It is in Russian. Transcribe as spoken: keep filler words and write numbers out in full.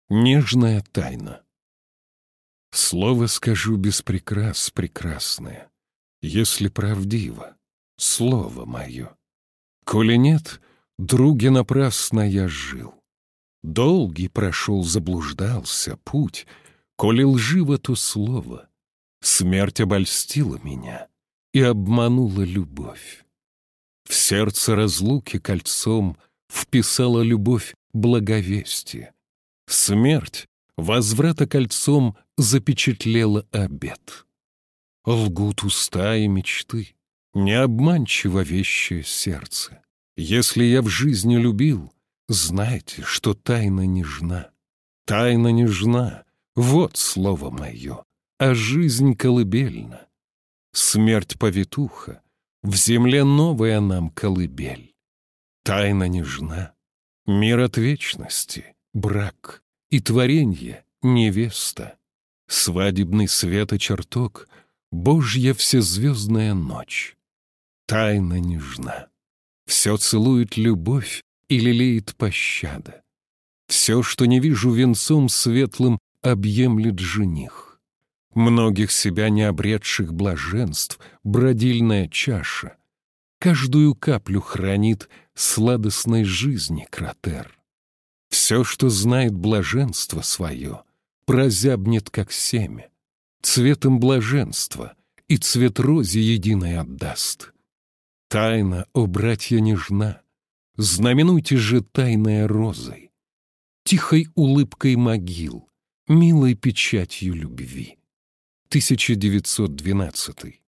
Нежная тайна. Слово скажу без прикрас прекрасное, если правдиво слово мое. Коли нет, друге, напрасно я жил. Долгий прошел, заблуждался путь, коли лживо то слово. Смерть обольстила меня и обманула любовь. В сердце разлуки кольцом вписала любовь благовестие. Смерть возврата кольцом запечатлела обет. Лгут уста и мечты, не обманчиво вещее сердце. Если я в жизни любил, знайте, что тайна нежна. Тайна нежна, вот слово мое, а жизнь колыбельна. Смерть повитуха, в земле новая нам колыбель. Тайна нежна, мир от вечности, брак и творенье невеста. Свадебный светочертог, Божья всезвездная ночь. Тайна нежна, все целует любовь и лелеет пощада. Все, что не вижу, венцом светлым объемлет жених. Многих себя не обретших блаженств бродильная чаша каждую каплю хранит сладостной жизни кратер. Все, что знает блаженство свое, прозябнет, как семя, цветом блаженства и цвет розе единой отдаст. Тайна, о братья, нежна, знаменуйте же тайная розой, тихой улыбкой могил, милой печатью любви. тысяча девятьсот двенадцатый.